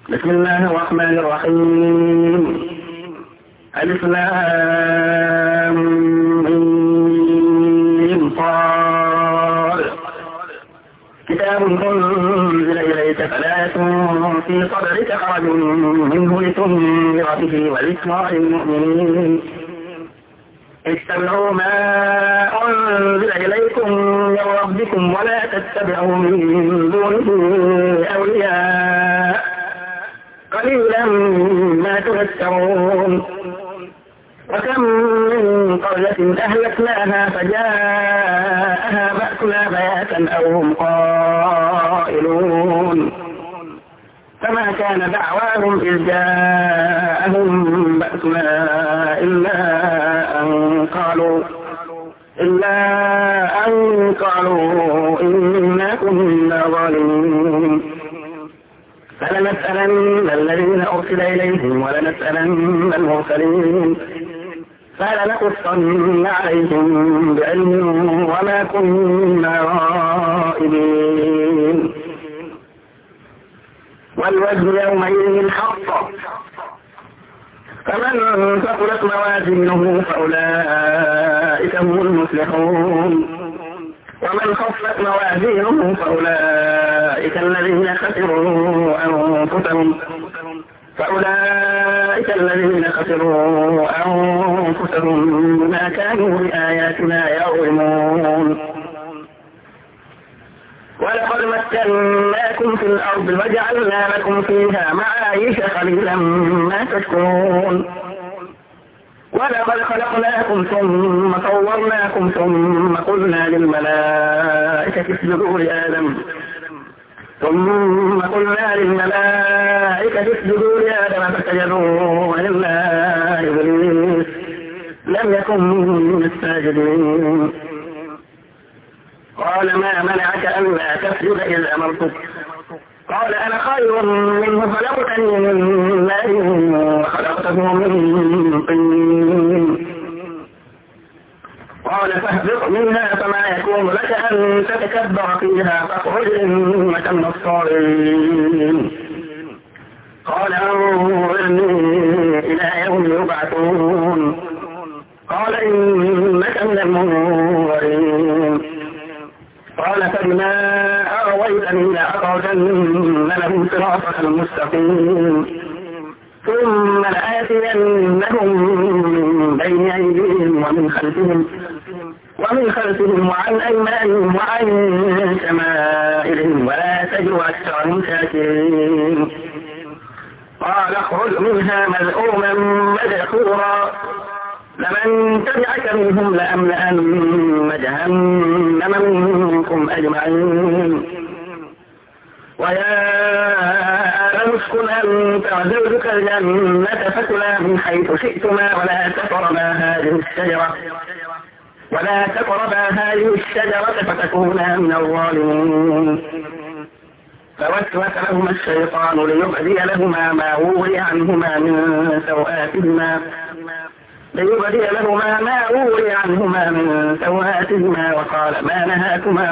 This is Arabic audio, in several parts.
بسم الله الرحمن الرحيم. ألف لام ميم صاد. كتاب أنزل إليك فلا يكن في صدرك حرج منه لتنذر به وذكرى للمؤمنين. اتبعوا ما أنزل إليكم من ربكم ولا تتبعوا من دونه أولياء قليلا ما تذكرون. وكم من قرية أهلكناها فجاءها بأسنا بياتا أو هم قائلون فما كان دعواهم إذ جاءهم بأسنا إلا أن قالوا إنا كنا ظالمين. فلنسألن الذين أرسل إليهم ولنسألن المرسلين فلنقصن عليهم بعلم وما كنا غائبين. والوزن يومئذ الحق فمن ثقلت موازينه فأولئك هم المفلحون ومن خفت موازينه فأولئك الذين خسروا أنفسهم بما كانوا بآياتنا يظلمون. ولقد مكناكم في الأرض وجعلنا لكم فيها معايش قليلا ما تشكرون. ولقد خلقناكم ثم صورناكم ثم قلنا للملائكة اسجدوا لآدم فسجدوا إلا إبليس لم يكن من الساجدين. قال ما منعك ألا تسجد إذ أمرتك؟ قال أنا خير منه خلقتني من نار وخلقته من طين. قال فاهبط منها فما يكون لك أن تتكبر فيها فاخرج إنك من الصاغرين. قال انظرني إلى يوم يبعثون. قال إنك من المنظرين. قال فبما أغويتني لأقعدن لهم صراطك المستقيم ثم لآتينهم من بين أيديهم ومن خلفهم وعن أيمانهم وعن شمائلهم ولا تجد أكثرهم شاكرين. قال اخرج منها مذءوما مدحورا لمن تبعك منهم لأملأن جهنم منكم أجمعين. ويا آدم اسكن أنت وزوجك الجنة فكلا من حيث شئتما ولا تقربا هذه الشجرة فتكونا من الظالمين. فوسوس لهما الشيطان ليبدي لهما ما وري عنهما من سوآتهما وقال ما نهاكما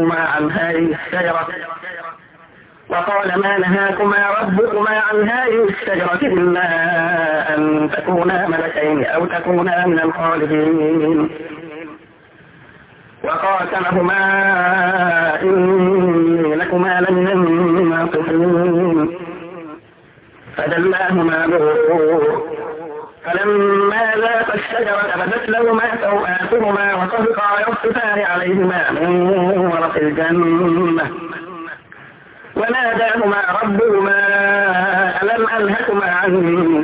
ربكما عن هذه الشجرة إلا أن تكونا ملكين أو تكونا من الخالدين. وقاسمهما إني لكما لمن الناصحين فدلاهما بغرور فلما ذاقا الشجرة بدت لهما سوآتهما وطفقا يخصفان عليهما من ورق الجنة وناداهما ربهما ألم أنهكما عن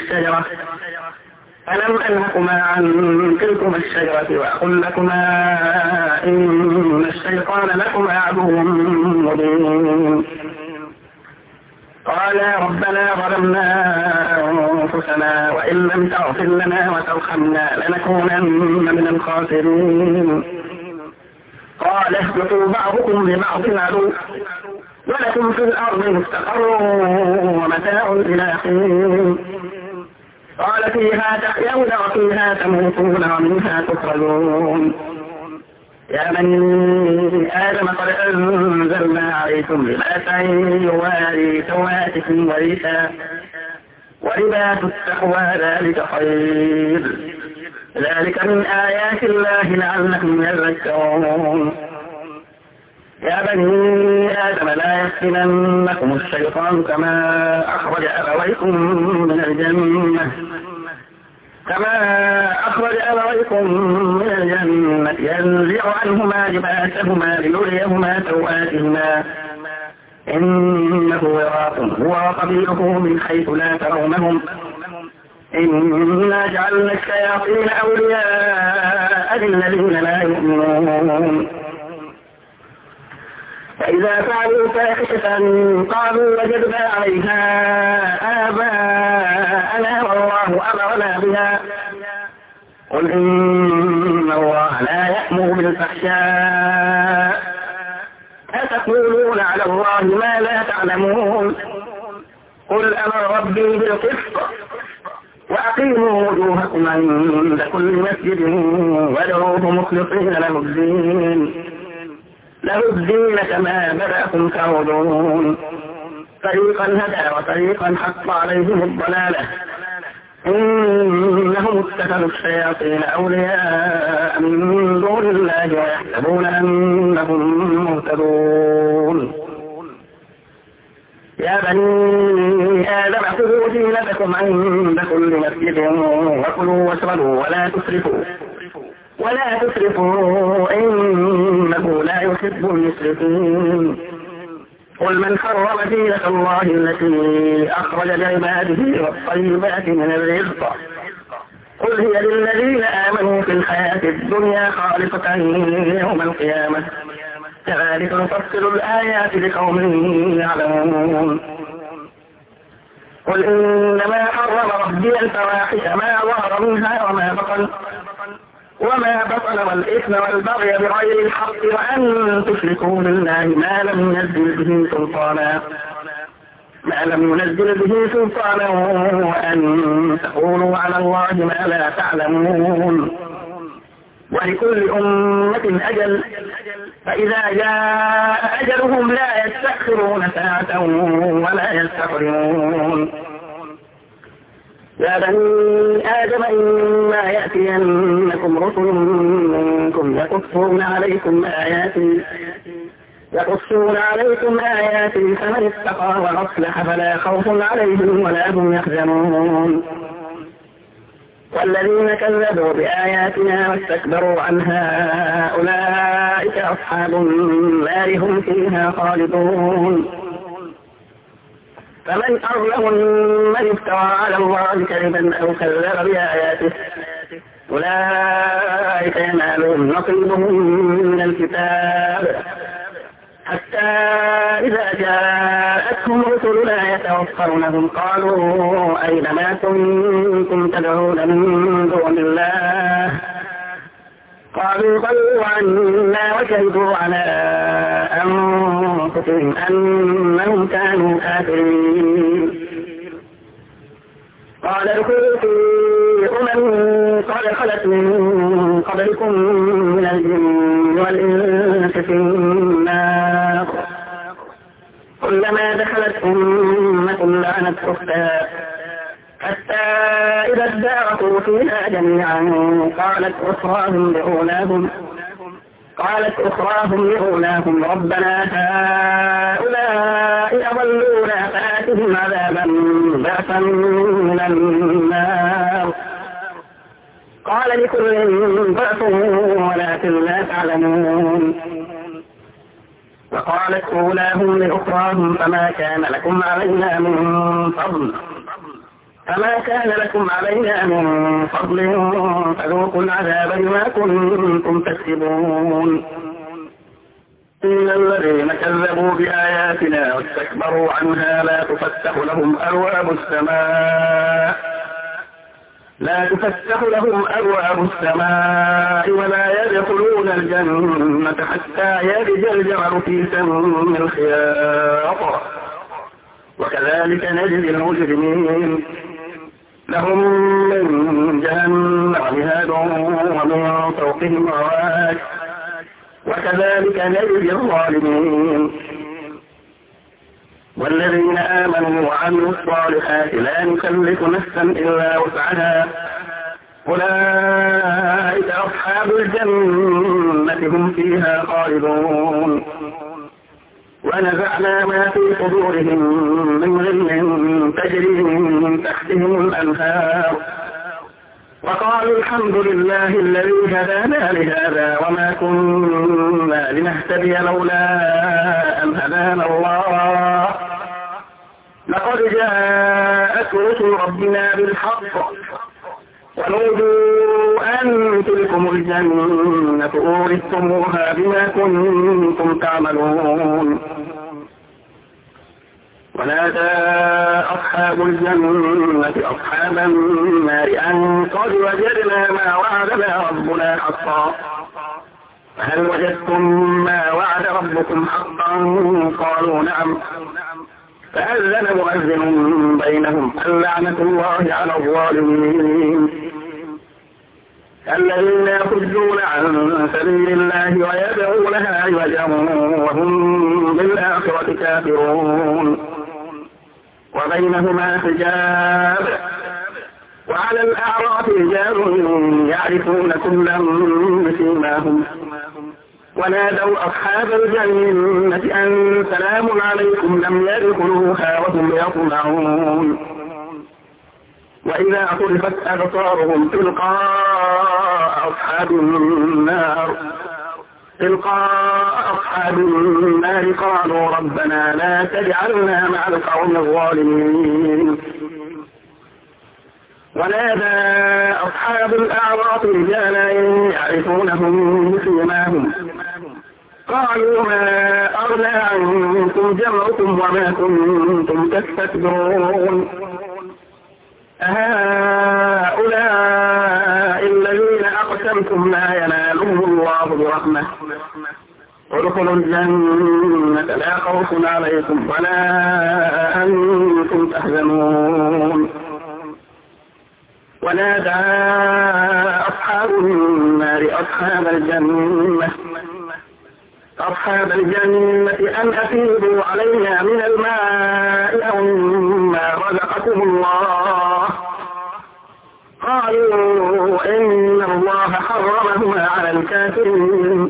تلكما الشجرة وأقل لكما إن الشيطان لكما عدو مبين. قالا ربنا ظلمنا أنفسنا وإن لم تغفر لنا وترحمنا لنكونن من الخاسرين. قال اهبطوا بعضكم لبعض عدو ولكم في الأرض مستقر ومتاع إلى حين. قال فيها تحيون وفيها تموتون ومنها تخرجون. يا بني آدم قد أنزلنا عليكم لباسا يواري سواتكم وريشا ولباس التقوى ذلك خير ذلك من آيات الله لعلكم تذكرون. يا بني آدم لا يفتننكم الشيطان كما أخرج أبويكم من الجنة ينزع عنهما لباسهما ليريهما سوآتهما إنه يراكم هو وقبيله من حيث لا ترونهم إنا جعلنا الشياطين أولياء للذين لا يؤمنون. فإذا فعلوا فاحشة قالوا وجدنا عليها آباءنا والله أمرنا بها قل إن الله لا يأمر بالفحشاء أتقولون على الله ما لا تعلمون. قل أمر ربي بالقسط وأقيموا وجوهكم عند كل مسجد وادعوه مخلصين له الدين كما بدأكم تعودون. فريقا هدى وفريقا حق عليهم الضلالة إنهم اتخذوا الشياطين أولياء من دون الله ويحسبون أنهم مهتدون. يا بني آدم خذوا زينتكم عند كل مسجد وكلوا واشربوا ولا تسرفوا إنه لا يحب المسرفين. قل من حرم زينة الله التي أخرج لعباده والطيبات من الرزق قل هي للذين آمنوا في الحياة الدنيا خالصة يوم القيامة كذلك نفصل الآيات لقوم يعلمون. قل إنما حرم ربي الفواحش ما ظهر منها وما بطن والإثم والبغي بغير الحق وأن تشركوا بالله ما لم ينزل به سلطانا وأن تقولوا على الله ما لا تعلمون. ولكل أمة أجل فإذا جاء أجلهم لا يستأخرون ساعة ولا يستقدمون. يا بني آدم إما يأتينكم رسل منكم يقصون عليكم آياتي فمن اتقى وأصلح فلا خوف عليهم ولا هم يحزنون. والذين كذبوا بآياتنا واستكبروا عنها أولئك أصحاب النار هم فيها خالدون. فمن أظلم من افترى على الله كذبا أو كذب بآياته أولئك ينالهم نصيبهم من الكتاب حتى إذا جاءتهم رسلنا يتوفونهم قالوا أين ما كنتم تدعون من دون الله قالوا ضلوا عنا وشهدوا على أنفسهم أنهم كانوا كافرين. قال ادخلوا في قد خلت من قبلكم من الجن والإنس في النار كلما دخلت أمة لعنت أختها حتى إذا اداركوا فيها جميعا قالت أخراهم لأولاهم ربنا هؤلاء أضلونا فآتهم عذابا ضعفا من النار قال لكل ضعف ولكن لا تعلمون. وقالت أولاهم لأخراهم فما كان لكم علينا من فضل فذوقوا العذاب بما كنتم تكسبون. إن الذين كذبوا بآياتنا واستكبروا عنها لا تفتح لهم أبواب السماء ولا يدخلون الجنة حتى يلج الجمل في سم الخياط وكذلك نجزي المجرمين. لهم من جهنم مهاد ومن فوقهم غواش وكذلك نجزي الظالمين. والذين آمنوا وعملوا الصالحات لا نكلف نفسا إلا وسعها أولئك أصحاب الجنة هم فيها خالدون. ونزعنا ما في صدورهم من غل تجري من تحتهم الأنهار وقالوا الحمد لله الذي هدانا لهذا وما كنا لنهتدي لولا أن هدانا الله لقد جاءت رسل ربنا بالحق ونودوا أن تلكم الجنة أورثتموها بما كنتم تعملون. ونادى أصحاب الجنة أصحاب النار أن قد وجدنا ما وعدنا ربنا حقا فهل وجدتم ما وعد ربكم حقا قالوا نعم فأذن مؤذن بينهم اللعنة الله على الظالمين الذين يصدون عن سبيل الله ويدعونها عوجا وهم بالآخرة كافرون وبينهما حجاب وعلى الأعراف رجال يعرفون كلا بسيماهم ونادوا أصحاب الجنة أن سلام عليكم لم يدخلوها وهم يطمعون وإذا صرفت أبصارهم تلقاء أصحاب النار قالوا ربنا لا تجعلنا مع القوم الظالمين. ونادى أصحاب الأعراف رجالا يعرفونهم بسيماهم قالوا ما أغنى عنكم جمعكم وما كنتم تستكبرون أهؤلاء الذين أقسمتم لا ينالهم الله برحمة ادخلوا الجنة لا خوف عليكم ولا أنتم تحزنون. ونادى أصحاب النار أصحاب الجنة أن أفيضوا علينا من الماء أو مما رزقكم الله قالوا إن الله حرمهما على الكافرين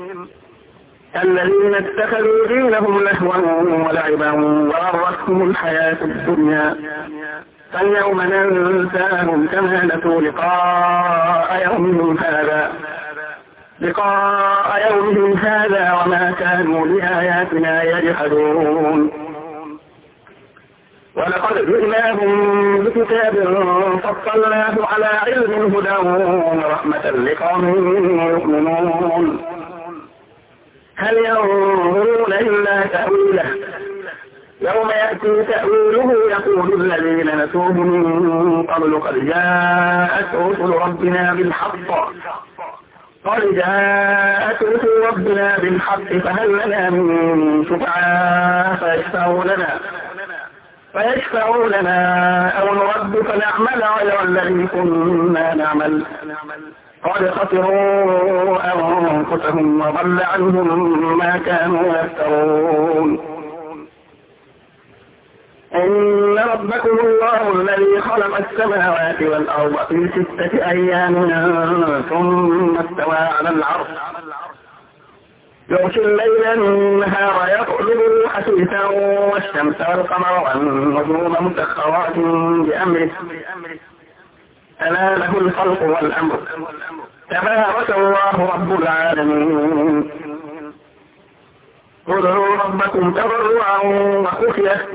الذين اتخذوا دينهم لهوا ولعبا وغرتهم الحياة الدنيا فاليوم ننساهم كما نسوا لقاء يومهم هذا وما كانوا بآياتنا يجحدون. ولقد جئناهم بكتاب فصلناه على علم هدى ورحمة لقوم يؤمنون هل ينظرون إلا تأويله يوم يأتي تأويله يقول الذين نسوه من قبل قد جاءت رسل ربنا بالحق فهل لنا من شفعاء فيشفعوا لنا أو نرد فنعمل غير الذي كنا نعمل قد خسروا أنفسهم وضل عنهم ما كانوا يفترون. إن ربكم الله الذي خلق السماوات والأرض في 6 أيام ثم استوى على العرش يغشي الليل النهار يطلبه حثيثا والشمس والقمر والنجوم مسخرات بأمره ألا له الخلق والأمر تبارك الله رب العالمين. ادعوا ربكم تضرعا وخفية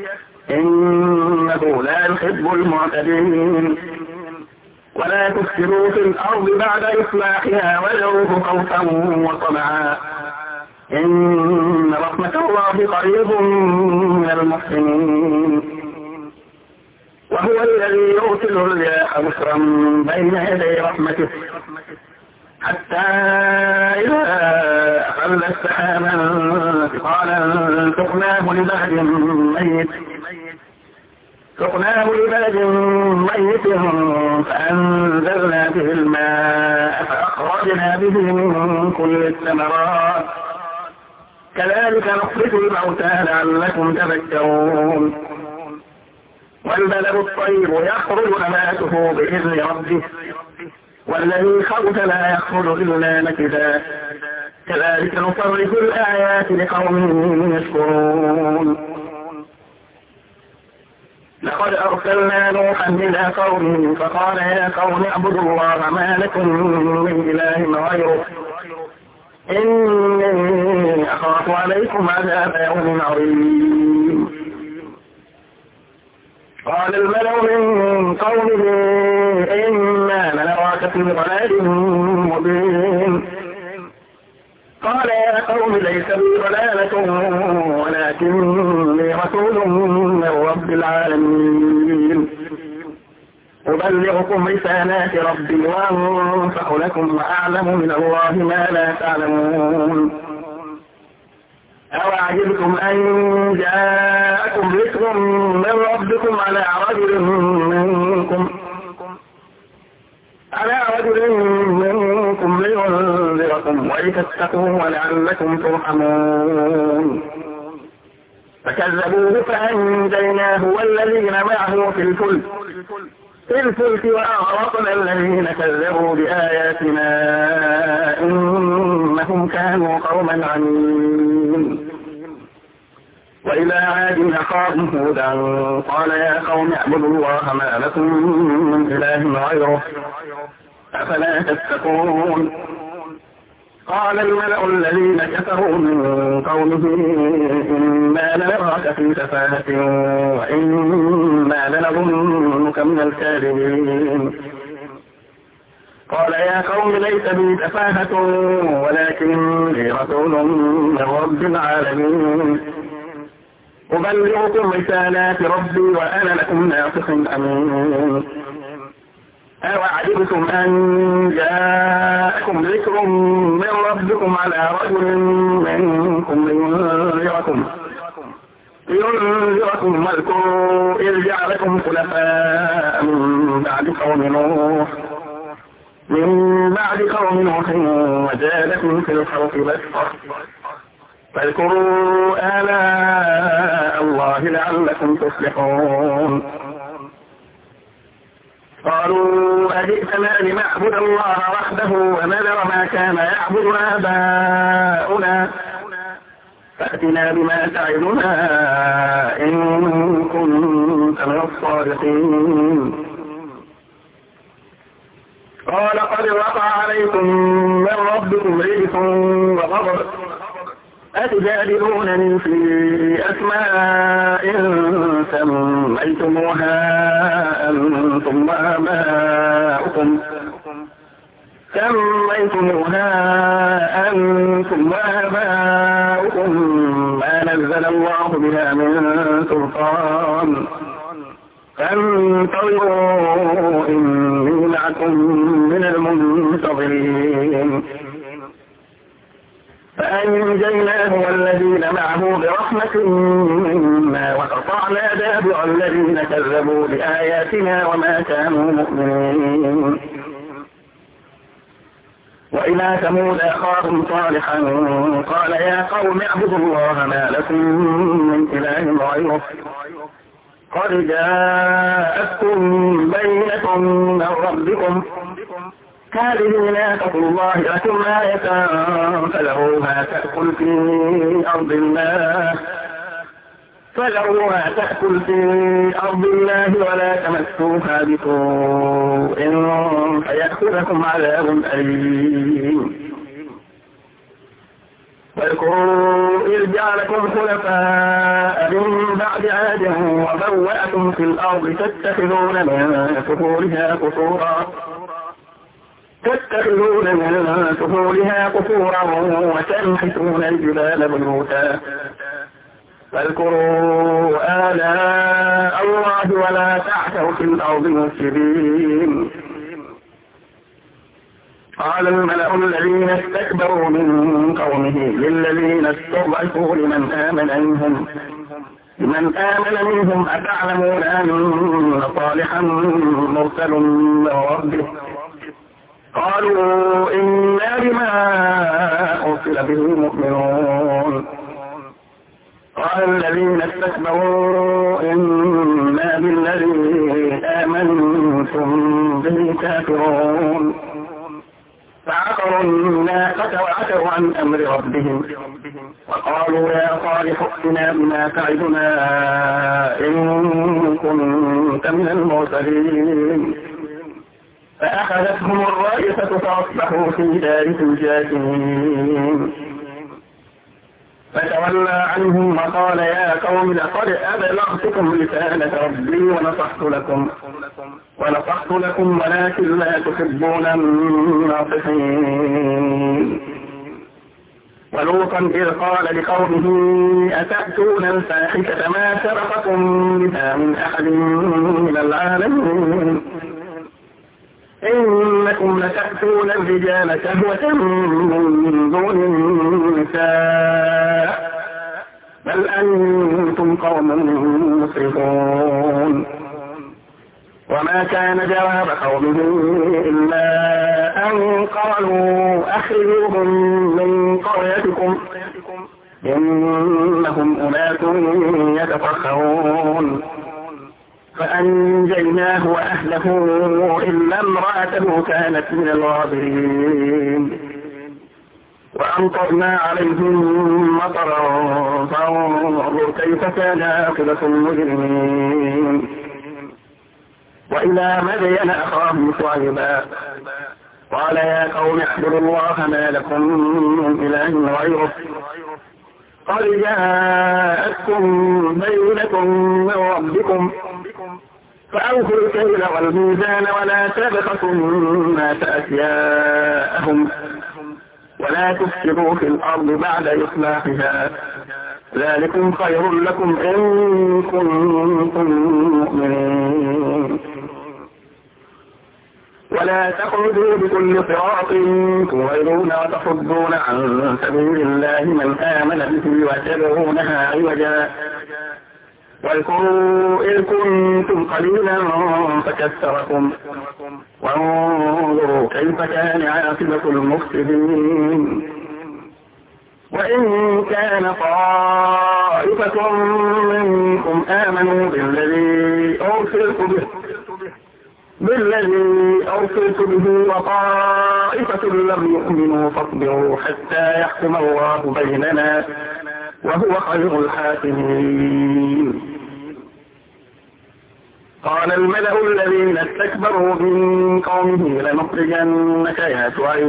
إنه لا يحب المعتدين ولا تفسدوا في الأرض بعد إصلاحها وادعوه خوفا وطمعا إن رحمة الله قريب من المحسنين. وهو الذي يرسل الرياح بشرا بين يدي رحمته حتى إذا أخذ سحابا ثقالا سقناه لبلد ميت سقناه لبلد ميت فأنزلنا به الماء فأخرجنا به من كل الثمرات كذلك نخرج الموتى لعلكم تذكرون والبلد الطيب يخرج نباته بإذن ربه والذي خبث لا يخرج إلا نكدا كذلك نصرف الآيات لقوم يشكرون لقد أرسلنا نوحا إلى قومه فقال يا قوم اعبدوا الله ما لكم من إله غيره إني أخاف عليكم عذاب يوم عظيم قال الملأ من قومه إنا لنراك في ضلال مبين قال يا قوم ليس بي ضلالة ولكني رسول من رب العالمين أبلغكم رسالات ربي وأنصح لكم وأعلم من الله ما لا تعلمون أوعجبتم أن جاءكم ذكر من ربكم على رجل منكم لينذركم ولتتقوا ولعلكم ترحمون فكذبوه فأنجيناه والذين معه في الفلك وأغرقنا الذين كذبوا بآياتنا إنهم كانوا قوما عمين وإلى عاد أخاهم هودا قال يا قوم اعبدوا الله ما لكم من إله غيره أفلا تتقون قال الملأ الذين كفروا من قومه إنا لنراك في سفاهة وإنا لنظنك من الكاذبين قال يا قوم ليس بي سفاهة ولكني رسول من رب العالمين أبلغكم رسالات ربي وأنا لكم ناصح أمين أوعجبتم أن جاءكم ذكر من ربكم على رجل منكم لينذركم واذكروا إذ جعلكم خلفاء من بعد قوم نوح وزادكم في الخلق بسطة فاذكروا آلاء الله لعلكم تفلحون قالوا أجئتنا لنعبد الله وحده ونذر ما كان يعبد آباؤنا فأتنا بما تعدنا إن كنت من الصادقين قال قد وقع عليكم من ربكم رجس وغضب أتجادلونني في أسماء سميتموها أنتم وآباؤكم ما نزل الله بها من سلطان فانتظروا إني معكم من المنتظرين فأنجيناه والذين معه برحمة منا وقطعنا دابر الذين كذبوا بآياتنا وما كانوا مؤمنين وإلى ثمود أخاهم صالحا قال يا قوم اعبدوا الله ما لكم من إله غيره قد جاءتكم بينة من ربكم هذه ناقة الله لكم آية فذروها تأكل في أرض الله ولا تمسوها بسوء فيأخذكم عذاب أليم واذكروا إذ جعلكم خلفاء من بعد عاد وبوأكم في الأرض تتخذون من سهولها قصورا وتنحتون الجبال بيوتا فاذكروا آلاء الله ولا تعثوا في الأرض مفسدين قال الملأ الذين استكبروا من قومه للذين استضعفوا لمن آمن منهم لمن آمن منهم أتعلمون أن صالحا مرسل من ربه قالوا إنا بما أرسل به مؤمنون قال الذين استكبروا إنا بالذي آمنتم به كافرون فعقروا الناقة وعتوا عن أمر ربهم وقالوا يا صالح ائتنا بما تعدنا إن كنت من المرسلين فأخذتهم الرائفة فأصبحوا في دارهم جاثمين فتولى عنهم وقال يا قوم لقد أبلغتكم رسالة ربي ونصحت لكم ولكن لا تحبون الناصحين ولوطا إذ قال لقومه أتأتون الفاحشة ما سبقكم بها من أحد من العالمين إنكم لتأتون الرجال شهوة من دون النساء بل أنتم قوم مسرفون وما كان جواب قومه إلا أن قالوا أخرجوهم من قريتكم إنهم أناس يتفكرون فأنجيناه وأهله إلا امرأته كانت من الغابرين وأمطرنا عليهم مطرا فانظر كيف كان عاقبة المجرمين وإلى مدين أخاهم شعيبا قال يا قوم اعبدوا الله ما لكم من إله غيره قد جاءتكم بينة من ربكم فأوفوا الكيل والميزان ولا تبخسوا الناس أشياءهم ولا تفسدوا في الأرض بعد إصلاحها ذلكم خير لكم إن كنتم مؤمنين ولا تقعدوا بكل صراط توعدون وتصدون عن سبيل الله من آمن به وتبغونها عوجا واذكروا إذ كنتم قليلا فكثركم وانظروا كيف كان عاقبة المفسدين وإن كان طائفة منكم آمنوا بالذي أرسلت به وطائفة لم يؤمنوا فاصبروا حتى يحكم الله بيننا وهو خير الحاكمين قال الملأ الذين استكبروا من قومه لنخرجنك يا شعيب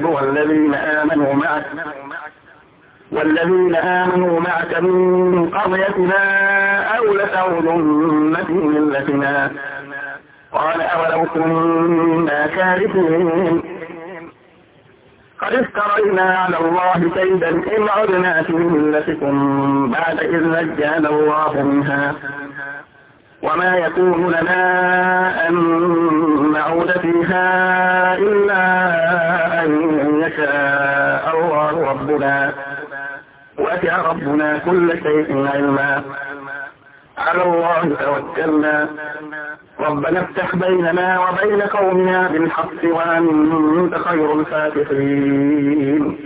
والذين آمنوا معك من قريتنا أو لتعودن في ملتنا قال أولو كنا كارثين قد افترينا على الله كيدا إن عدنا في ملتكم بعد إذ نجانا الله منها وما يكون لنا أن نعود فيها إلا أن يشاء الله ربنا وسع ربنا كل شيء علما على الله توكلنا ربنا افتح بيننا وبين قومنا بالحق وأنت خير الفاتحين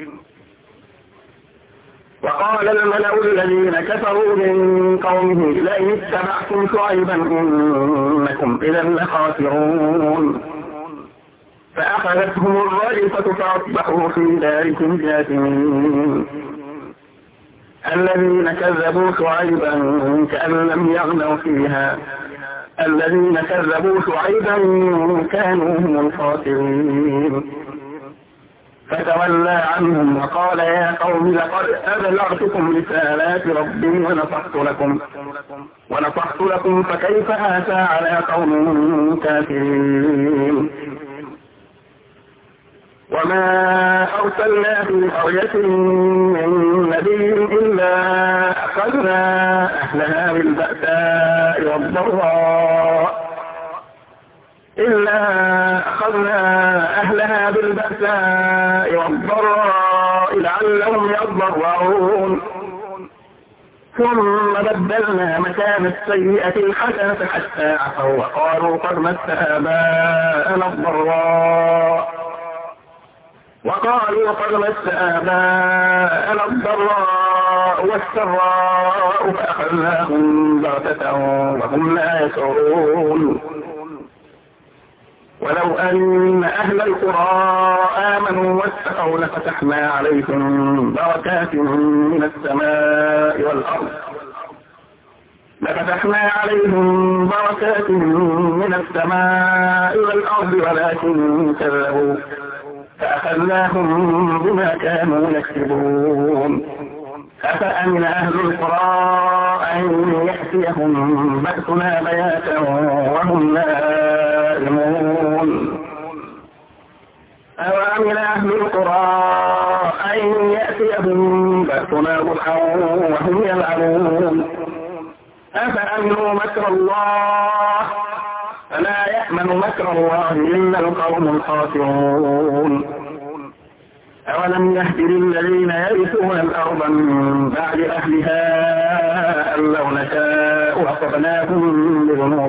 وقال الملأ الذين كفروا من قومه لئن اتبعتم شعيبا إنكم إذا لخاسرون فأخذتهم الرجفة فأصبحوا في دارهم جاثمين الذين كذبوا شعيبا كأن لم يغنوا فيها الذين كذبوا شعيبا كانوا هم الخاسرين فتولى عنهم وقال يا قوم لقد أبلغتكم رسالات ربي ونصحت لكم فكيف آسى على قوم كافرين وما أرسلنا في قرية من نبي إلا أخذنا أهلها بالبأساء والضراء لعلهم يضرعون ثم بدلنا مكان السيئة الحسنة حتى عفوا وقالوا قد مس آباءنا الضراء والسراء فأخذناهم بغتة وهم لا يشعرون. ولو أن أهل القرى آمنوا واتقوا لفتحنا عليهم بركات من السماء والأرض ولكن كذبوا فأخذناهم بما كانوا يكسبون. أفأمن أهل القرى أن يأتيهم بأسنا بياتا وهم نائمون. أوامن أهل القرى أن يأتيهم بأسنا ضحى وهم يلعبون. أفأمنوا مكر الله فلا يأمن مكر الله إلا القوم الخاسرون. أولم يهد للذين يرثون الأرض من بعد أهلها أن لو نشاء أصبناهم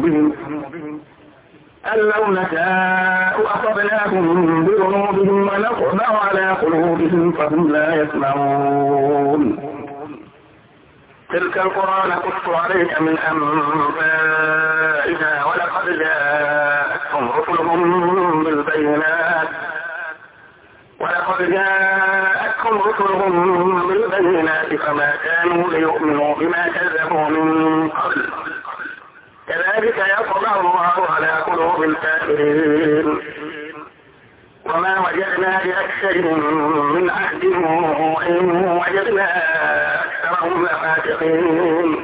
بذنوبهم ونطبع على قلوبهم فهم لا يسمعون. تلك القرى نقص عليك من أنبائها ولقد جاءتهم رسلهم بالبينات فما كانوا ليؤمنوا بما كذبوا من قبل كذلك يطبع الله على قلوب الكافرين. وما وجدنا لأكثرهم من عهد وإن وجدنا أكثرهم لفاسقين.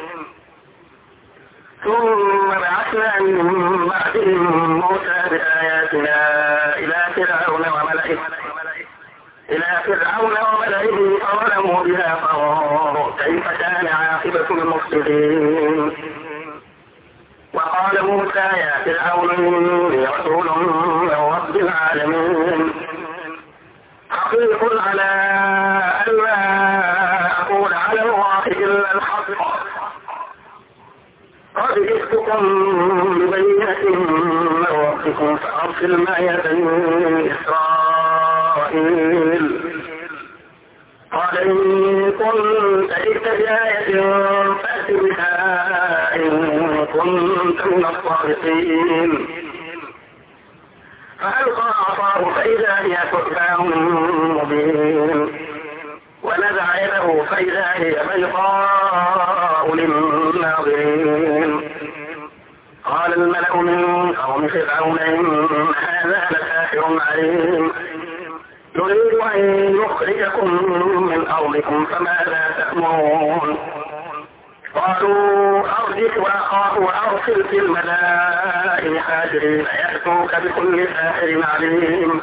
ثم بعثنا من بعدهم موسى بآياتنا إلى فرعون وملئه فظلموا بها فانظر كيف كان عاقبة المفسدين. وقال موسى يا فرعون إني رسول من رب العالمين حقيق على أن لا أقول على الله إلا الحق قد جئتكم ببينة من ربكم فأرسل معي بني إسرائيل. قال إن كنت جئت بآية فأت بها إن كنت من الصادقين. فألقى عصاه فإذا هي ثعبان مبين ونزع يده فإذا هي بيضاء للناظرين. قال الملأ من قوم فرعون إن هذا لساحر عليم يريد أن يخرجكم من أرضكم فماذا تأمرون. قالوا أرجع وأخاه وأرسل في المدائن حاشرين يأتوك بكل ساحر عليم.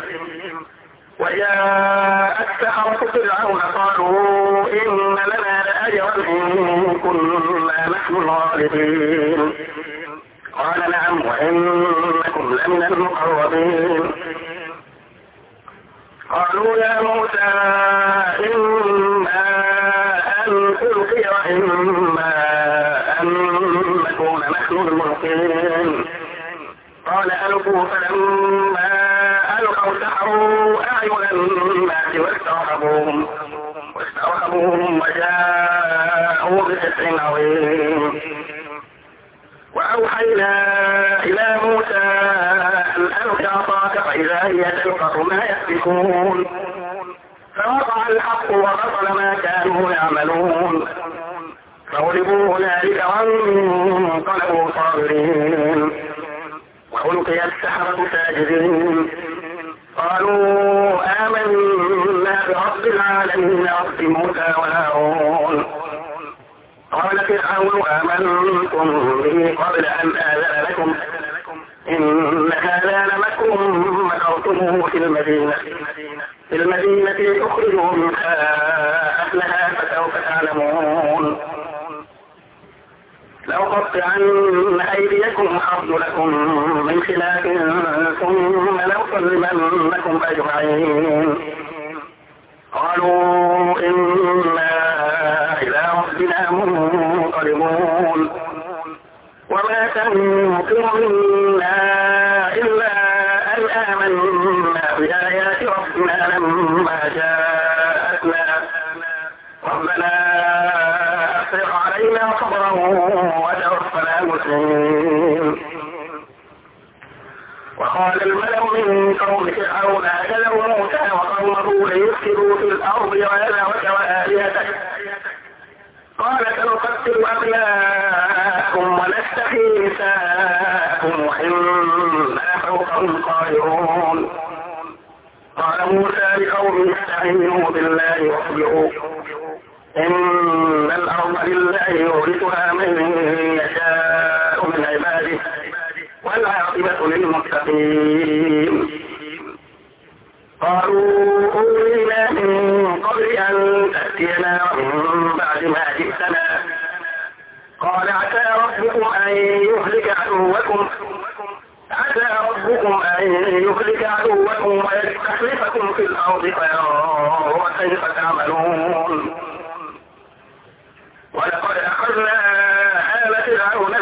وجاء السحرة فرعون قالوا إن لنا لأجرا إن كنا نحن الغالبين. قال نعم وإنكم لمن المقربين. قالوا يا موسى إما أن تلقي وإما أن نكون نحن الملقين. قال ألقوا فلما ألقوا سحروا أعين الناس واسترهبوهم وجاءوا بسحر عظيم. وأوحينا إلى موسى أن ألق عصاك فإذا هي تلقف ما يأفكون. فوقع الحق وبطل ما كانوا يعملون فغلبوا هنالك وانقلبوا صاغرين. وألقي السحرة ساجدين قالوا آمنا برب العالمين رب موسى وهارون. قال فرعون آمنتم به قبل أن آذن لكم إن هذا لمكر مكرتموه في المدينة لتخرجوا منها أهلها فسوف تعلمون. لأقطعن أيديكم وأرجلكم من خلاف ثم لأصلبنكم أجمعين. قالوا إنا إلى ربنا منقلبون. ينكر منا إلا أن آمنا بآيات ربنا لما جاءتنا ربنا أفرغ علينا صبرا وتوفنا مسلمين. وقال الملأ من قوم فرعون أتذر موسى وقومه ليفسدوا في الأرض ويذرك وآلهتك قال سنقتل أبناءكم ونستحيي نساءكم وإنا فوقهم قاهرون. قال موسى لقومه استعينوا بالله واصبروا إن الأرض لله يورثها من يشاء من عباده والعاقبة للمتقين. قالوا أوذينا من قبل أن تأتينا ومن بعد ما جئتنا قال عسى ربكم أن يهلك عدوكم ويستخلفكم في الأرض فينظر كيف تعملون. ولقد أخذنا آل فرعون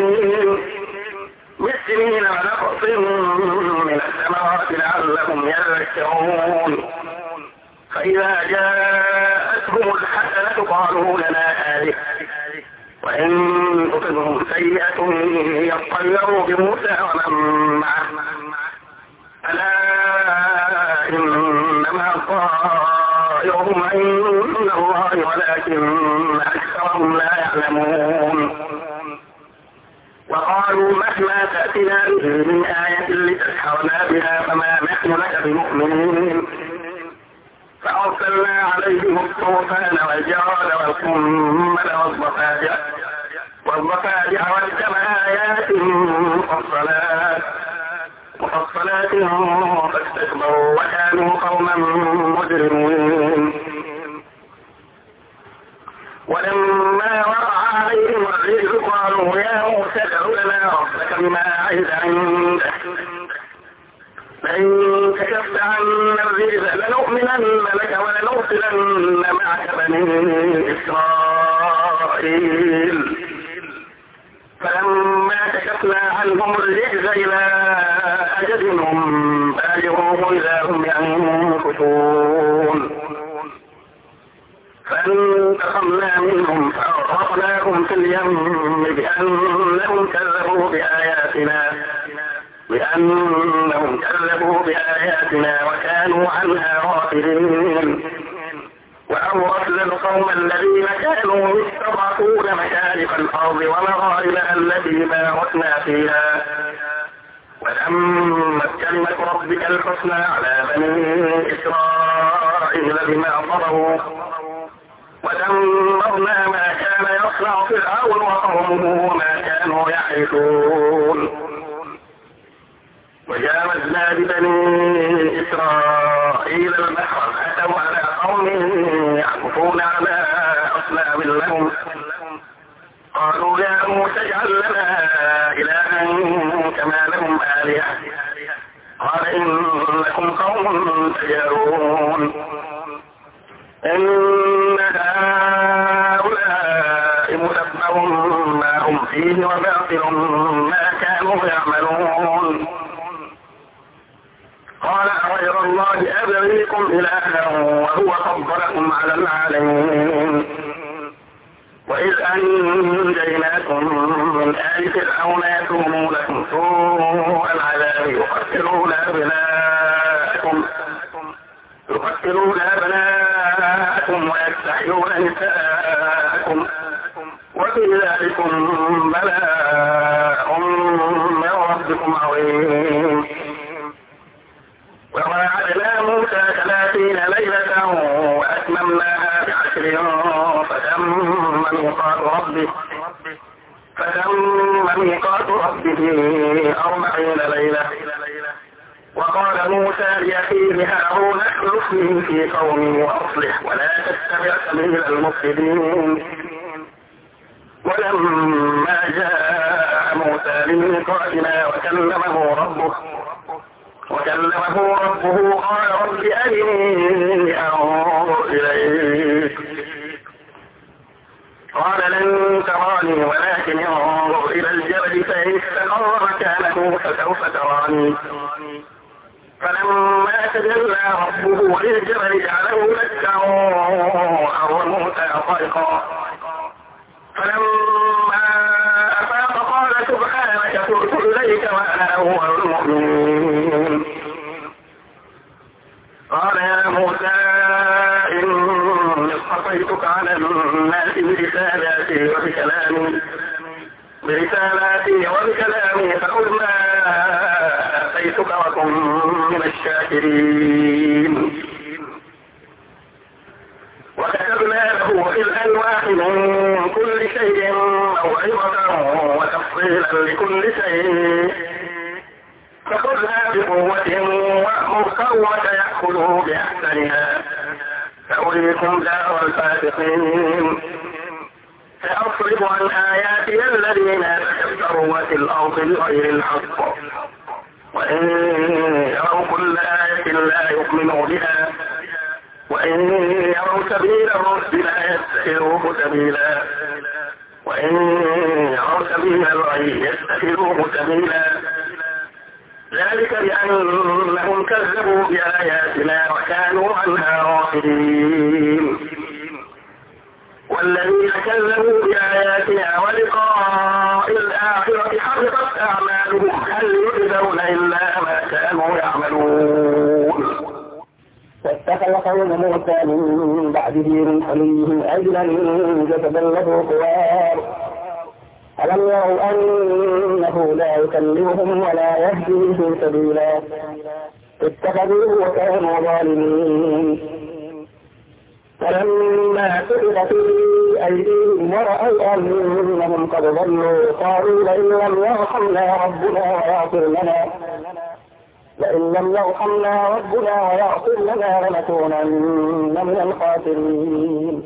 بالسنين ونقص من الثمرات لعلهم يذكرون. فإذا جاءتهم الحسنة قالوا لنا هذه وإن تصبهم سيئة يطيروا بموسى ومن معه ألا إنما طائرهم عند الله ولكن أكثرهم لا يعلمون. وقالوا مهما تأتنا به من آية لتسحرنا بها فما نحن لك بمؤمنين. فأرسلنا عليهم الطوفان والجراد والقمل والضفادع والدم آيات مفصلات فاستكبروا وكانوا قوما مجرمين. ولما وقع عليهم الرجز قالوا يا موسى ادع لنا ربك بما عهد عندك لئن كشفت عنا الرجز لنؤمنن لك ولنرسلن معك بني إسرائيل. فلما كشفنا عنهم الرجز إلى أجل هم بالغوه إذا هم ينكثون. فانتقمنا منهم فأغرقناهم في اليم بأنهم كذبوا بآياتنا وكانوا عنها غافلين. وأورثنا القوم الذين كانوا يستضعفون مشارق الأرض ومغاربها التي باركنا فيها وتمت كلمة ربك الحسنى على بني إسرائيل بما صبروا ودمرنا ما كان يصنع فرعون وقومه وما كانوا يعرفون. وجاوزنا ببني إسرائيل البحر أتوا على قوم يعكفون على أصنام لهم قالوا يا موسى اجعل لنا إلها كما لهم آلهة قال إنكم قوم تجهلون. إن هؤلاء متبر ما هم فيه وباطل ما كانوا يعملون. قال أغير الله أبغيكم إلها وهو فضلكم على العالمين. وإذ أنجيناكم من آل فرعون يسومونكم سوء العذاب يقتلون أبناءكم ويستحيون نساءكم وفي ذلكم بلاء من ربكم عظيم. وواعدنا موسى 30 ليلة وأتممناها ب10 فتم ميقات ربه 40 ليلة. وقال موسى لأخيه هارون اخلفني في قومي وأصلح ولا تتبع سبيل المفسدين. ولما جاء موسى لميقاتنا وكلمه ربه قال رب أرني أنظر إليك قال لن تراني ولكن انظر إلى الجبل فإن استقر مكانه فسوف تراني. فلما تجلى ربه للجبل جعله دكا وأرى موسى صيقا. فلما أفاق قال سبحانك تبت إليك وأنا أول المؤمنين. قال يا موسى إني اصطفيتك على الناس برسالاتي وبكلامي فخذ ما آتيتك وكن من الشاكرين. وكتبنا له في الألواح من كل شيء موعظة وتفصيلا لكل شيء فخذها بقوة وأمر قومك يأخذوا بأحسنها سأريكم دار الفاسقين. سأصرف عن آياتي الذين يتكبرون في الأرض بغير الحق وإن يروا كل آية لا يؤمنوا بها وإن يروا سبيل الرشد لا يتخذوه سبيلا وإن يروا سبيل الغي يتخذوه سبيلا. ذلك بأنهم كذبوا بآياتنا وكانوا عنها غافلين. والذين كذبوا بآياتنا ولقاء الآخرة حبطت أعمالهم هل يجزون إلا ما كانوا يعملون. واتخذ قوم موسى من بعده من حليهم عجلا جسدا له خوار ألم يروا أنه لا يكلمهم ولا يهديهم سبيلا اتخذوه وكانوا ظالمين. فلما سقط في أيديهم ورأوا أنهم قد ضلوا قالوا لئن لم يرحمنا ربنا ويغفر لنا لنكونن من الخاسرين.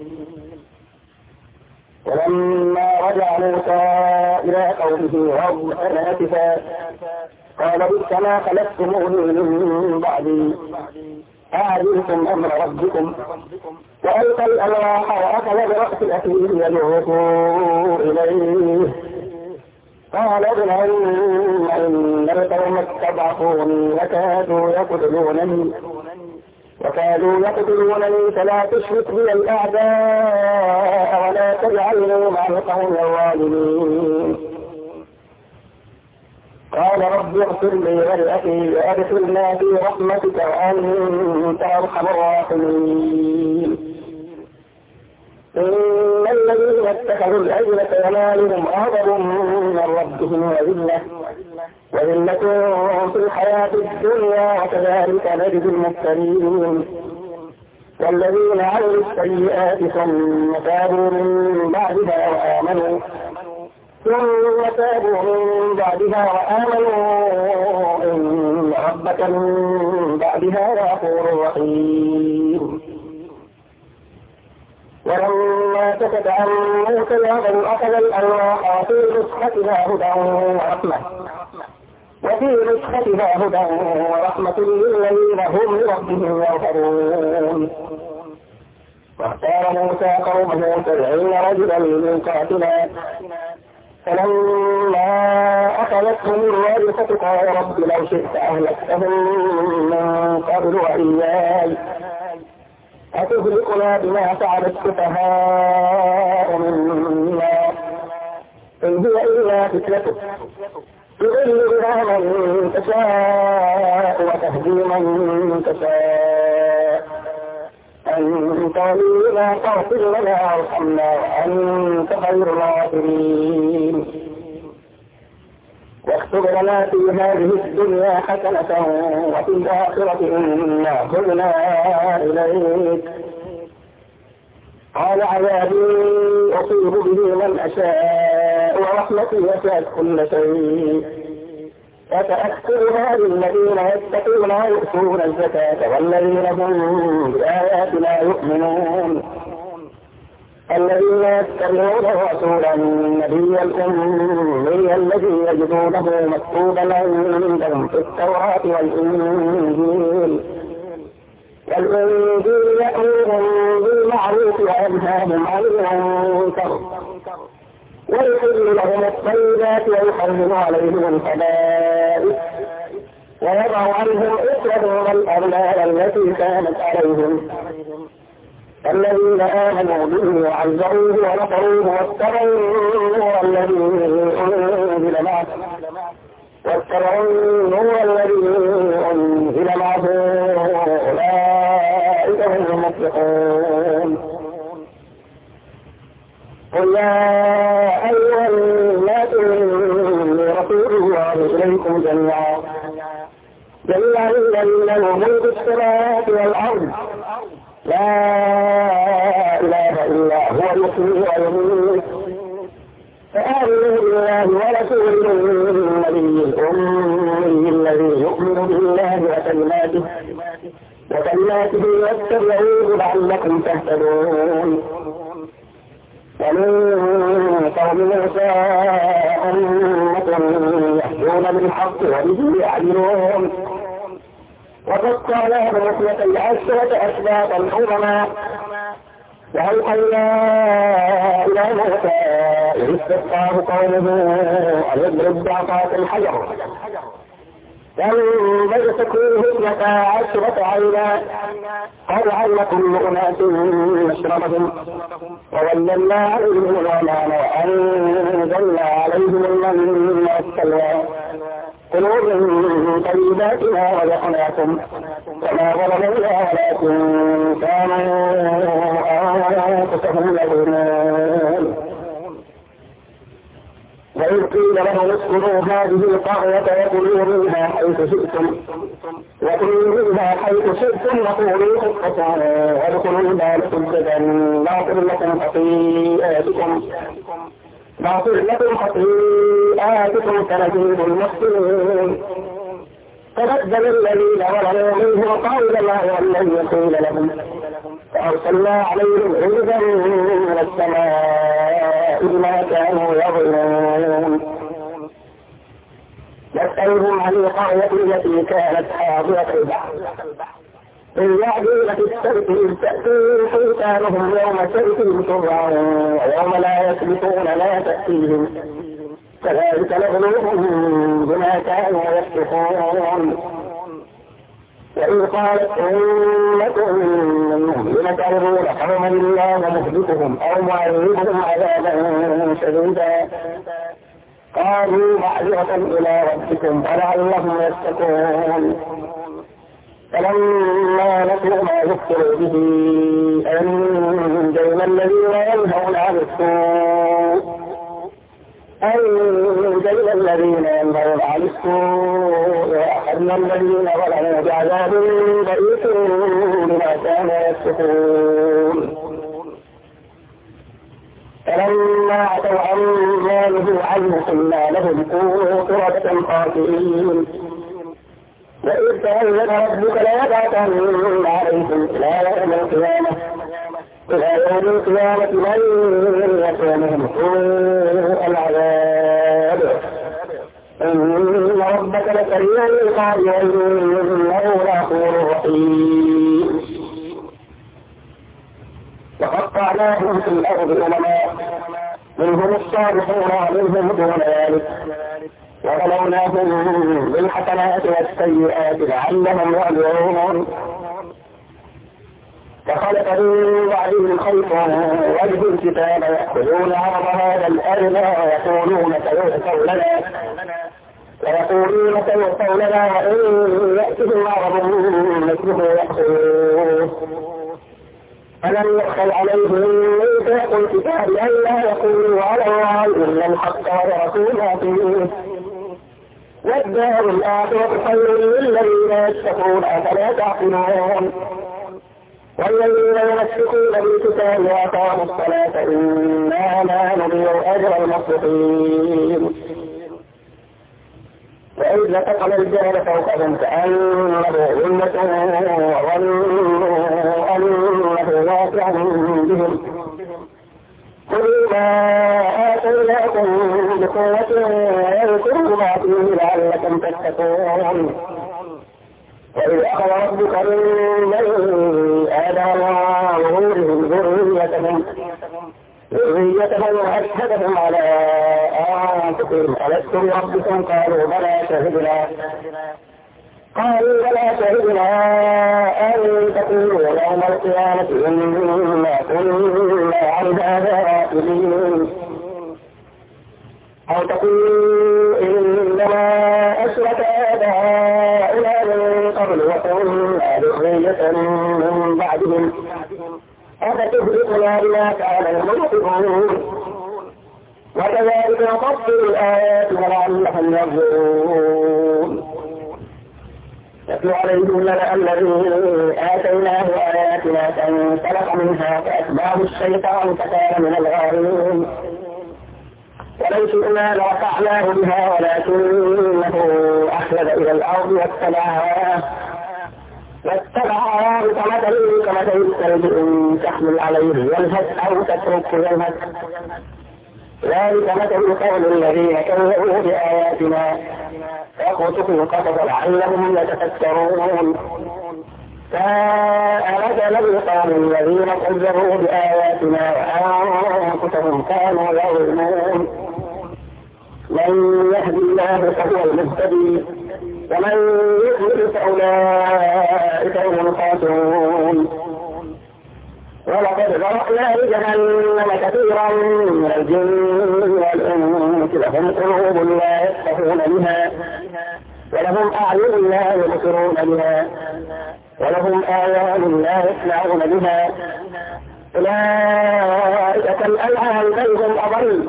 ولما رجع موسى إلى قومه غضبان آسفا قال بئس ما خلفتموني من بعدي أعجلتم أمر ربكم وألقى الألواح وأخذ برأس أخيه يدعوه إليه قال ابن إن القوم استضعفوني وكادوا يقتلونني فلا تشرك بي الأعداء ولا تجعلني مع القوم الظالمين. قال رب اغفر لي ولأخي وأدخلنا في رحمتك وأنت أرحم الراحمين. إن الذين اتخذوا العجلة ينالهم غضب من ربهم وذلة في الحياة الدنيا وكذلك نجزي المفترين. والذين عملوا السيئات ثم تابوا من بعدها وآمنوا إن ربك من بعدها غفور رحيم. ولما سكت عن موسى الغضب أخذ الألواح وفي نسختها هدى ورحمة للذين هم لربهم يغفرون. واختار موسى قومه 70 رجلا لميقاتنا فلما أخذتهم الرجفة قال رب لو شئت أهلكتهم من قبل وإياي أتهلكنا بما فعل السفهاء منا إن هي إلا فتنتك تضل بها من تشاء وتهدي من تشاء أنت ولينا فاغفر لنا وارحمنا وأنت خير الغافرين. واكتب لنا في هذه الدنيا حسنة وفي الآخرة إنا هدنا إليك. قال عذابي أصيب به من أشاء ورحمتي وسعت كل شيء فسأكتبها للذين يتقون ويؤتون الزكاة والذين هم بآياتنا يؤمنون. الذين يتبعون الرسول النبي الأمي الذي يجدونه مكتوبا عندهم في التوراة والإنجيل يأمرهم بالمعروف وينهاهم عن المنكر ويحل لهم الطيبات ويحرم عليهم الخبائث ويضع عنهم إثرهم والأغلال التي كانت عليهم. الذين آمنوا به وعزروه ونصروه واتبعوا النور الذي أنزل معه أولئك هم المفلحون. قل يا أيها الناس إني رسول الله إليكم جميعا الذي له ملك السماوات والأرض لا إله إلا هو يحيي ويميت فآمنوا بالله ورسوله النبي الأمي الذي يؤمن بالله وكلماته واتبعوه لعلكم تهتدون. ومن قوم موسى أمة يهدون بالحق وبه يعدلون وقطعناهم 12 أسباطا أمما وأوحينا إلى موسى إذ استسقاه قومه أن يضرب بعصاك الحجر فانبجست منه 12 عينا قد علم كل أناس مشربهم وظللنا عليهم الغمام وأنزلنا عليهم المن والسلوى كلوا من طيبات ما رزقناكم وما ظلمونا ولكن كانوا أنفسهم يظلمون. وإذ قيل لهم اسكنوا هذه القرية وكلوا منها حيث شئتم وقولوا حطة وادخلوا الباب سجدا نغفر لكم خطيئاتكم سنزيد المحسنين. فبدل الذين ظلموا منهم قولا الذي قيل لهم فأرسلنا عليهم رجزا من السماء بما كانوا يظلمون. نسألهم عن القرية التي كانت حاضرة البحر إذ يعدون في السبت إذ تأتيهم حيتانهم يوم سبتهم شرعا ويوم لا يسبتون لا تأتيهم كذلك نبلوهم بما كانوا يفسقون. وإن قالت أمة منهم لم تعرضون قوما الله مهلكهم أو معذبهم عذابا شديدا قالوا معذرة إلى ربكم فلعلهم يتقون. فلما نسوا ما ذكروا به أنجينا الذين ينهون عن السوء وأخذنا الذين ظلموا بعذاب بئيس بما كانوا يفسقون. فلما عتوا عما نهوا عنه قلنا لهم كونوا قردة خاسئين. وإذ تأذن ربك ليبعثن عليهم إلى يوم القيامة من يكونهم سوء العذاب إن ربك لسريع العقاب وإنه لغفور رحيم. وقطعناهم في الأرض أمما منهم الصالحون ومنهم دون ذلك وبلوناهم بالحسنات والسيئات لعلهم يرجعون. فخلق من بعدهم خلف وجدوا الكتاب يأخذون عرض هذا الأدنى ويقولون سيؤتوا لنا وإن يأتهم عرض مثله يأخذوه. ألم يؤخذ عليهم ميثاق الكتاب ألا يقولوا على الله إلا الحق ورسوله فيه والدار الآخرة خير للذين يتقون أفلا تعقلون. والذين يمسكون بالكتاب وأقاموا الصلاة إنا لا نضيع أجر المصلحين. وإذ نتقل الجبل فوقهم كأنه ظلة وظنوا أنه واقع بهم خذوا ما آتيناكم بقوة واذكروا ما فيه لعلكم تتقون. وإذ أخذ ربك من بني آدم وظهورهم ذريتهم ذريتهم وأشهدهم على أنفسهم ألست بربكم قالوا بلى شهدنا أن تقولوا يوم القيامة إنا كنا عن هذا غافلين أو تقولوا إنما أشرك آباؤنا من قبل وكنا ذرية من بعدهم أفتهلكنا بما كان المبطلون وكذلك نفصل الآيات لعلهم يرجعون يتلو عليهم نبأ الذي آتيناه آياتنا فانسلخ منها فأتبعه الشيطان فكان من الغاوين ولو شئنا لرفعناه بها ولكنه أخلد إلى الأرض واتبع هواه كمثل الكلب إن تحمل عليه يلهث أو تتركه يلهث ذلك مثل قول الذين كذبوا بآياتنا فاقصصوا القصص لعلهم يتفكرون فأرد القوم الذين كذبوا بآياتنا وأنفسهم كانوا يظلمون من يهدي الله فهو المهتدي ومن يضلل فأولئك هم الخاسرون ولقد ذرأنا لجهنم كثيرا من الجن والإنس لهم قلوب لا يفقهون بها ولهم أعين لا يبصرون بها ولهم آذان لا يسمعون بها أولئك كالأنعام بل هم أضل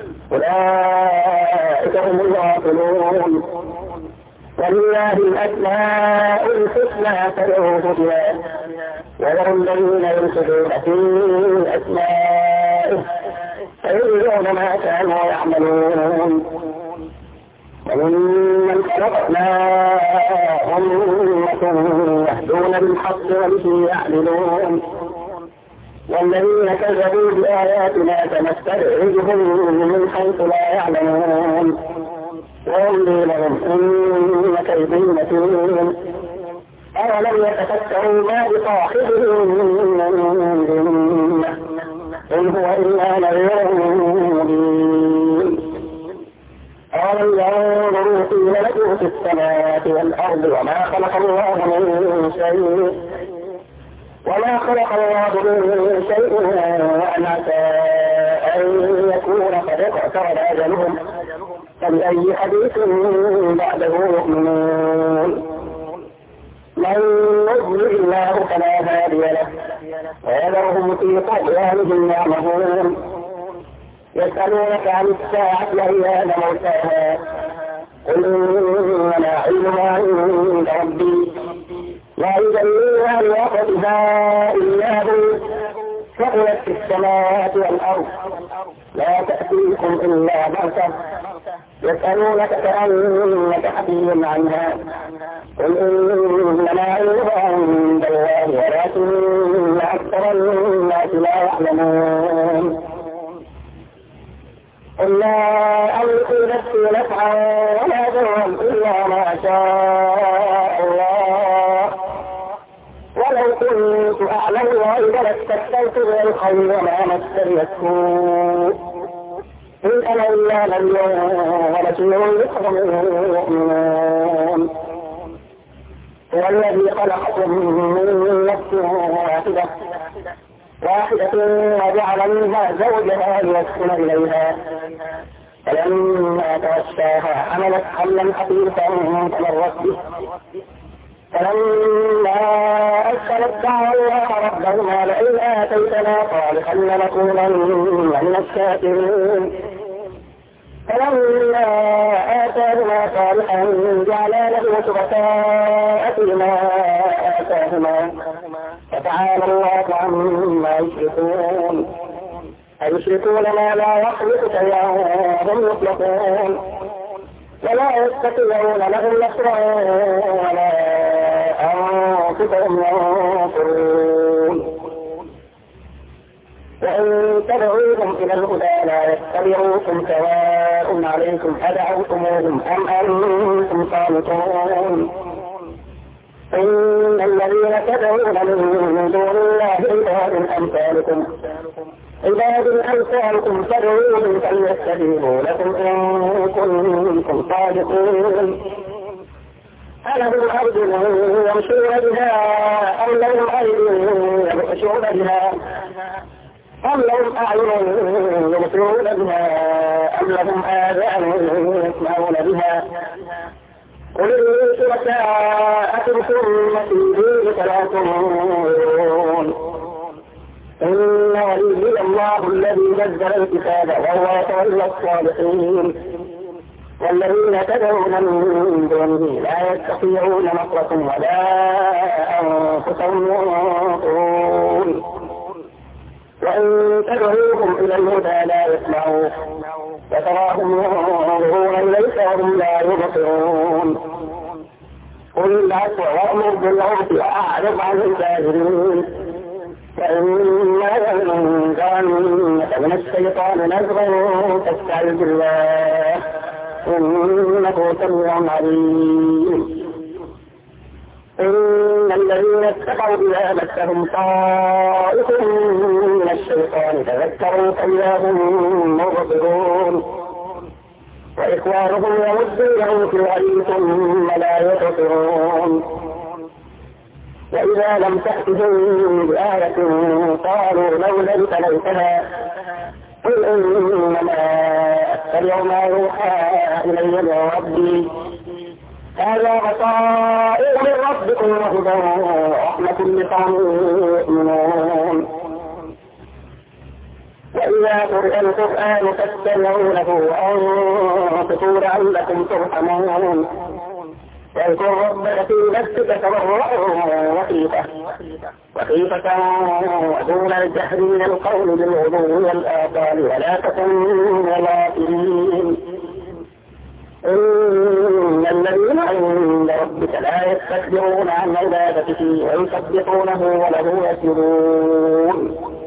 أولئك هم الغافلون ولله الأسماء الحسنى فادعوه بها وذروا الذين يلحدون في أسمائه سيجزون ما كانوا يعملون وممن خلقنا أمة يهدون بالحق وبه يعدلون والذين كذبوا بآياتنا سنستدرجهم من حيث لا يعلمون وأملي لهم إن كيدي متين أولم يتفكروا ما بصاحبهم من جنة إن هو إلا نذير مبين أولم ينظروا في ملكوت السماوات والأرض وما خلق الله من شيء وأن عسى أن يكون قد اقترب أجلهم فبأي حديث بعده يؤمنون من يضلل الله فلا هادي له ويذرهم في طغيانهم يعمهون يسألونك عن الساعة أيان موساها قل إنما علمها عند ربي لا يجليها لوقتها إلا هو ثقلت في السماوات والأرض لا تأتيكم إلا بغتة يسألونك كأنك حفي عنها قل إنما علمها عند الله ولكن أكثر الناس لا يعلمون قل لا أملك نفسي نفعا ولا ضرا إلا ما شاء الله ولو كنت أعلم الغيب لاستكثرت من الخير وما مسني السوء إن أنا إلا نبي ورسول لقوم يؤمنون هو الذي خلقكم من نفس واحدة وجعل منها زوجها ليسكن إليها فلما توفاها حملت حملا خفيفا فمرت به فلما أسكنت دعوا الله ربهما لئن آتيتنا صالحا لنكونن من الشاكرين فلما آتاهما صالحا جعلا له شركاء فيما آتاهما فتعالى الله عما يشركون أيشركون ما لا يخلق شيئا وهم يخلقون ولا يستطيعون لهم نصرا ولا أنفسهم ينصرون وإن تدعوهم إلى الهدى لا يتبعوكم سواء عليكم أدعوتموهم أم أنتم صامتون إن الذين تدعون من دون الله عباد أمثالكم عباد أمثالكم فادعوهم فليستجيبوا لكم إن كنتم صادقين. ألهم أرجل يمشون بها أم لهم أيدي يبطشون بها أم لهم أعين يبصرون بها أم لهم آذان يسمعون بها قل إني شركاءكم ثم كيدون فلا تنظرون. إن ولي الله الذي نزل الكتاب وهو يتولى الصالحين والذين تدعون من دونه لا يستطيعون نصركم ولا أنفسهم ينصرون. وإن تدعوهم إلى الهدى لا يسمعون وتراهم ينظرون إليك وهم لا يبصرون. قل العفو وأمر بالعرف وأعرض عن الكافرين. فإما ينزغنك من الشيطان نزغ فاستعذ بالله إنه سميع عليم. إن الذين اتقوا إذا مسهم طائف من الشيطان تذكروا فإذا هم مبصرون وإخوانهم يمدونهم في الغي ثم لا يبصرون. وإذا لم تأتهم بآية قالوا لولا ابتليتها قل إنما أتبع ما يوحى إلي من ربي هذا بصائر من ربكم وهدى ورحمة لقوم يؤمنون. وإذا قرئ القرآن فاستمعوا له وأنصتوا لعلكم ترحمون. واذكر ربك في نفسك تضرعا وخيفة ودون الجهر من القول بالغدو والآصال ولا تكن من الغافلين. إن الذين عند ربك لا يستكبرون عن عبادته ويسبحونه وله يسجدون.